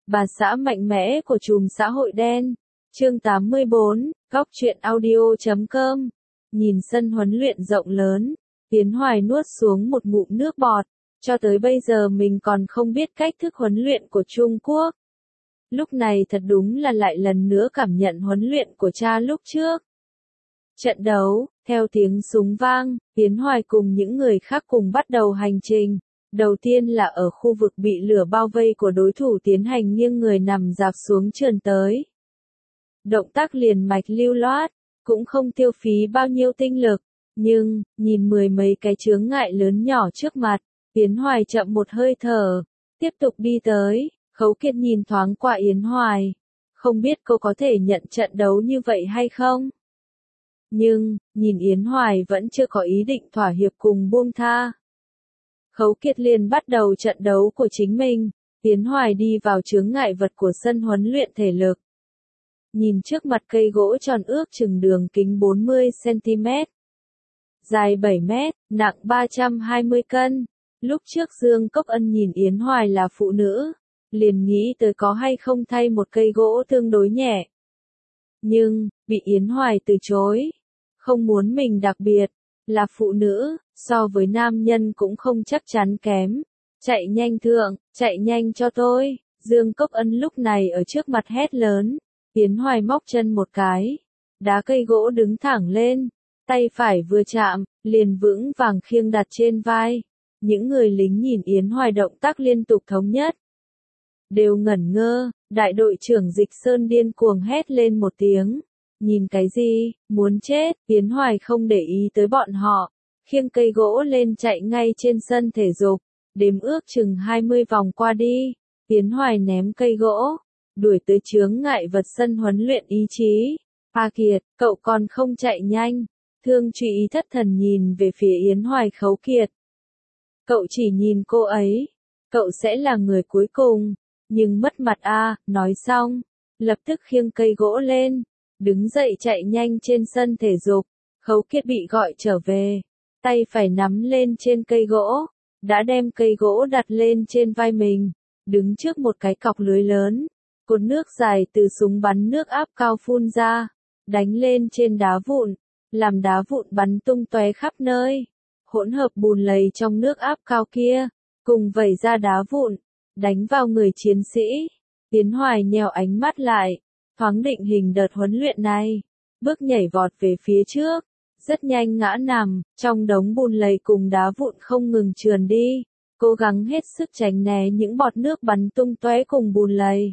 Bà xã mạnh mẽ của chùm xã hội đen. Chương 84, Góc truyện audio.com. Nhìn sân huấn luyện rộng lớn, Tiến Hoài nuốt xuống một ngụm nước bọt. Cho tới bây giờ mình còn không biết cách thức huấn luyện của Trung Quốc. Lúc này thật đúng là lại lần nữa cảm nhận huấn luyện của cha lúc trước. Trận đấu, theo tiếng súng vang, Tiến Hoài cùng những người khác cùng bắt đầu hành trình. Đầu tiên là ở khu vực bị lửa bao vây của đối thủ tiến hành nghiêng người nằm dạp xuống trườn tới. Động tác liền mạch lưu loát, cũng không tiêu phí bao nhiêu tinh lực, nhưng, nhìn mười mấy cái chướng ngại lớn nhỏ trước mặt, Yến Hoài chậm một hơi thở, tiếp tục đi tới. Khấu Kiệt nhìn thoáng qua Yến Hoài, không biết cô có thể nhận trận đấu như vậy hay không? Nhưng, nhìn Yến Hoài vẫn chưa có ý định thỏa hiệp cùng buông tha. Khấu Kiệt liền bắt đầu trận đấu của chính mình. Yến Hoài đi vào chướng ngại vật của sân huấn luyện thể lực. Nhìn trước mặt cây gỗ tròn ước chừng đường kính 40cm, dài 7m, nặng 320 cân. Lúc trước Dương Cốc Ân nhìn Yến Hoài là phụ nữ, liền nghĩ tới có hay không thay một cây gỗ tương đối nhẹ. Nhưng, bị Yến Hoài từ chối. Không muốn mình đặc biệt, là phụ nữ, so với nam nhân cũng không chắc chắn kém. Chạy nhanh thượng, chạy nhanh cho tôi. Dương Cốc Ân lúc này ở trước mặt hét lớn. Yến Hoài móc chân một cái, đá cây gỗ đứng thẳng lên, tay phải vừa chạm, liền vững vàng khiêng đặt trên vai. Những người lính nhìn Yến Hoài động tác liên tục thống nhất, đều ngẩn ngơ. Đại đội trưởng Dịch Sơn điên cuồng hét lên một tiếng. Nhìn cái gì, muốn chết. Yến Hoài không để ý tới bọn họ, khiêng cây gỗ lên chạy ngay trên sân thể dục, đếm ước chừng 20 vòng qua đi. Yến Hoài ném cây gỗ, đuổi tới chướng ngại vật sân huấn luyện ý chí. A Kiệt, cậu còn không chạy nhanh. Thương Truy Ý thất thần nhìn về phía Yến Hoài. Khấu Kiệt, cậu chỉ nhìn cô ấy, cậu sẽ là người cuối cùng, nhưng mất mặt a. Nói xong, lập tức khiêng cây gỗ lên, đứng dậy chạy nhanh trên sân thể dục. Khấu Kiệt bị gọi trở về, tay phải nắm lên trên cây gỗ, đã đem cây gỗ đặt lên trên vai mình, đứng trước một cái cọc lưới lớn. Cột nước dài từ súng bắn nước áp cao phun ra, đánh lên trên đá vụn, làm đá vụn bắn tung tóe khắp nơi. Hỗn hợp bùn lầy trong nước áp cao kia, cùng vẩy ra đá vụn, đánh vào người chiến sĩ. Tiến Hoài nhèo ánh mắt lại, thoáng định hình đợt huấn luyện này, bước nhảy vọt về phía trước, rất nhanh ngã nằm, trong đống bùn lầy cùng đá vụn không ngừng trườn đi, cố gắng hết sức tránh né những bọt nước bắn tung tóe cùng bùn lầy.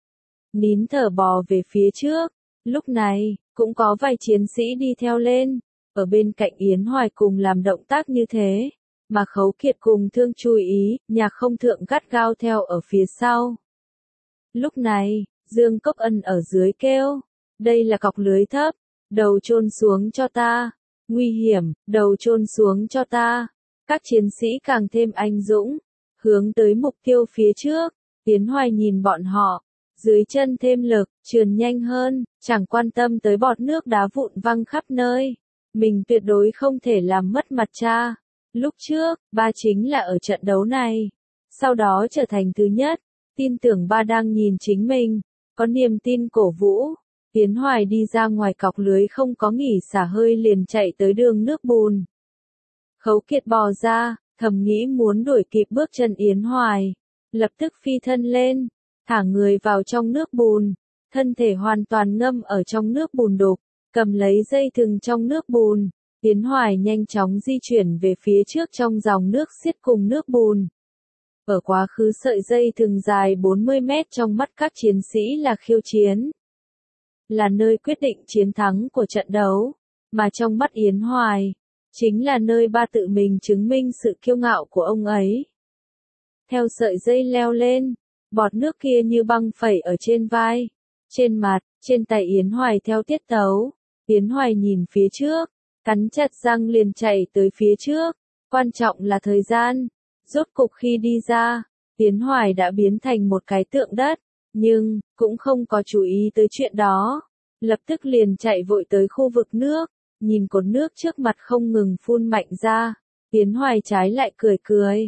Nín thở bò về phía trước. Lúc này, cũng có vài chiến sĩ đi theo lên, ở bên cạnh Yến Hoài cùng làm động tác như thế, mà Khấu Kiệt cùng Thương Truy Ý, Nhạc Không Thượng gắt gao theo ở phía sau. Lúc này, Dương Cốc Ân ở dưới kêu, đây là cọc lưới thấp, đầu chôn xuống cho ta, nguy hiểm, đầu chôn xuống cho ta. Các chiến sĩ càng thêm anh dũng, hướng tới mục tiêu phía trước. Yến Hoài nhìn bọn họ, dưới chân thêm lực, trườn nhanh hơn, chẳng quan tâm tới bọt nước đá vụn văng khắp nơi. Mình tuyệt đối không thể làm mất mặt cha. Lúc trước, ba chính là ở trận đấu này, sau đó trở thành thứ nhất. Tin tưởng ba đang nhìn chính mình, có niềm tin cổ vũ. Yến Hoài đi ra ngoài cọc lưới không có nghỉ xả hơi liền chạy tới đường nước bùn. Khấu Kiệt bò ra, thầm nghĩ muốn đuổi kịp bước chân Yến Hoài, lập tức phi thân lên, thả người vào trong nước bùn, thân thể hoàn toàn ngâm ở trong nước bùn đục, cầm lấy dây thừng trong nước bùn. Yến Hoài nhanh chóng di chuyển về phía trước trong dòng nước xiết cùng nước bùn. Ở quá khứ sợi dây thừng dài 40 mét trong mắt các chiến sĩ là khiêu chiến, là nơi quyết định chiến thắng của trận đấu, mà trong mắt Yến Hoài, chính là nơi ba tự mình chứng minh sự kiêu ngạo của ông ấy. Theo sợi dây leo lên, bọt nước kia như băng phẩy ở trên vai, trên mặt, trên tay Yến Hoài theo tiết tấu. Yến Hoài nhìn phía trước, cắn chặt răng liền chạy tới phía trước. Quan trọng là thời gian. Rốt cục khi đi ra, Yến Hoài đã biến thành một cái tượng đất, nhưng, cũng không có chú ý tới chuyện đó. Lập tức liền chạy vội tới khu vực nước, nhìn cột nước trước mặt không ngừng phun mạnh ra. Yến Hoài trái lại cười cười.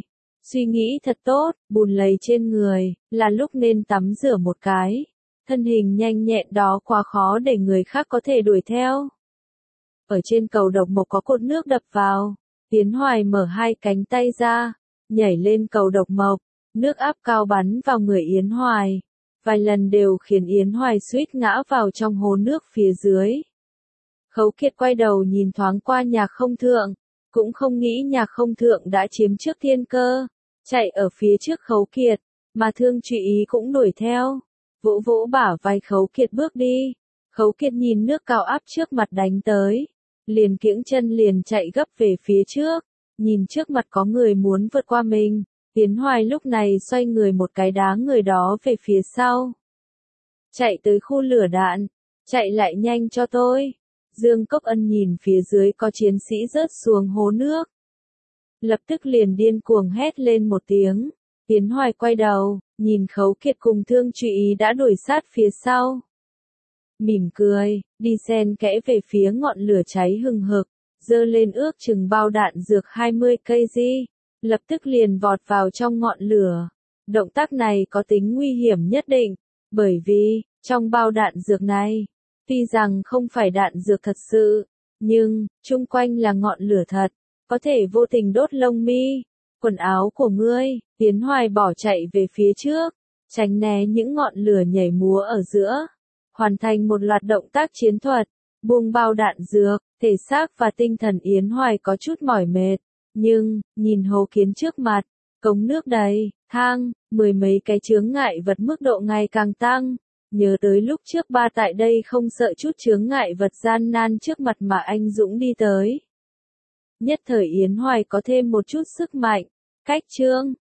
Suy nghĩ thật tốt, bùn lầy trên người, là lúc nên tắm rửa một cái. Thân hình nhanh nhẹn đó quá khó để người khác có thể đuổi theo. Ở trên cầu độc mộc có cột nước đập vào. Tiến Hoài mở hai cánh tay ra, nhảy lên cầu độc mộc. Nước áp cao bắn vào người Yến Hoài. Vài lần đều khiến Yến Hoài suýt ngã vào trong hồ nước phía dưới. Khấu Kiệt quay đầu nhìn thoáng qua Nhạc Không Thượng. Cũng không nghĩ Nhạc Không Thượng đã chiếm trước thiên cơ. Chạy ở phía trước Khấu Kiệt, mà Thương Trụy Ý cũng đuổi theo. Vỗ vỗ bả vai Khấu Kiệt bước đi. Khấu Kiệt nhìn nước cao áp trước mặt đánh tới. Liền kiễng chân liền chạy gấp về phía trước. Nhìn trước mặt có người muốn vượt qua mình. Tiến Hoài lúc này xoay người một cái đá người đó về phía sau. Chạy tới khu lửa đạn. Chạy lại nhanh cho tôi. Dương Cốc Ân nhìn phía dưới có chiến sĩ rớt xuống hố nước. Lập tức liền điên cuồng hét lên một tiếng. Tiến Hoài quay đầu, nhìn Khấu Kiệt cùng Thương Trụy Ý đã đuổi sát phía sau. Mỉm cười, đi xen kẽ về phía ngọn lửa cháy hừng hực, giơ lên ước chừng bao đạn dược 20 kg, lập tức liền vọt vào trong ngọn lửa. Động tác này có tính nguy hiểm nhất định, bởi vì, trong bao đạn dược này, tuy rằng không phải đạn dược thật sự, nhưng, chung quanh là ngọn lửa thật, có thể vô tình đốt lông mi, quần áo của ngươi. Tiến Hoài bỏ chạy về phía trước, tránh né những ngọn lửa nhảy múa ở giữa, hoàn thành một loạt động tác chiến thuật, buông bao đạn dược, thể xác và tinh thần Yến Hoài có chút mỏi mệt, nhưng, nhìn hố kiến trước mặt, cống nước đầy, thang, mười mấy cái chướng ngại vật mức độ ngày càng tăng, nhớ tới lúc trước ba tại đây không sợ chút chướng ngại vật gian nan trước mặt mà anh Dũng đi tới. Nhất thời Yến Hoài có thêm một chút sức mạnh, cách chương.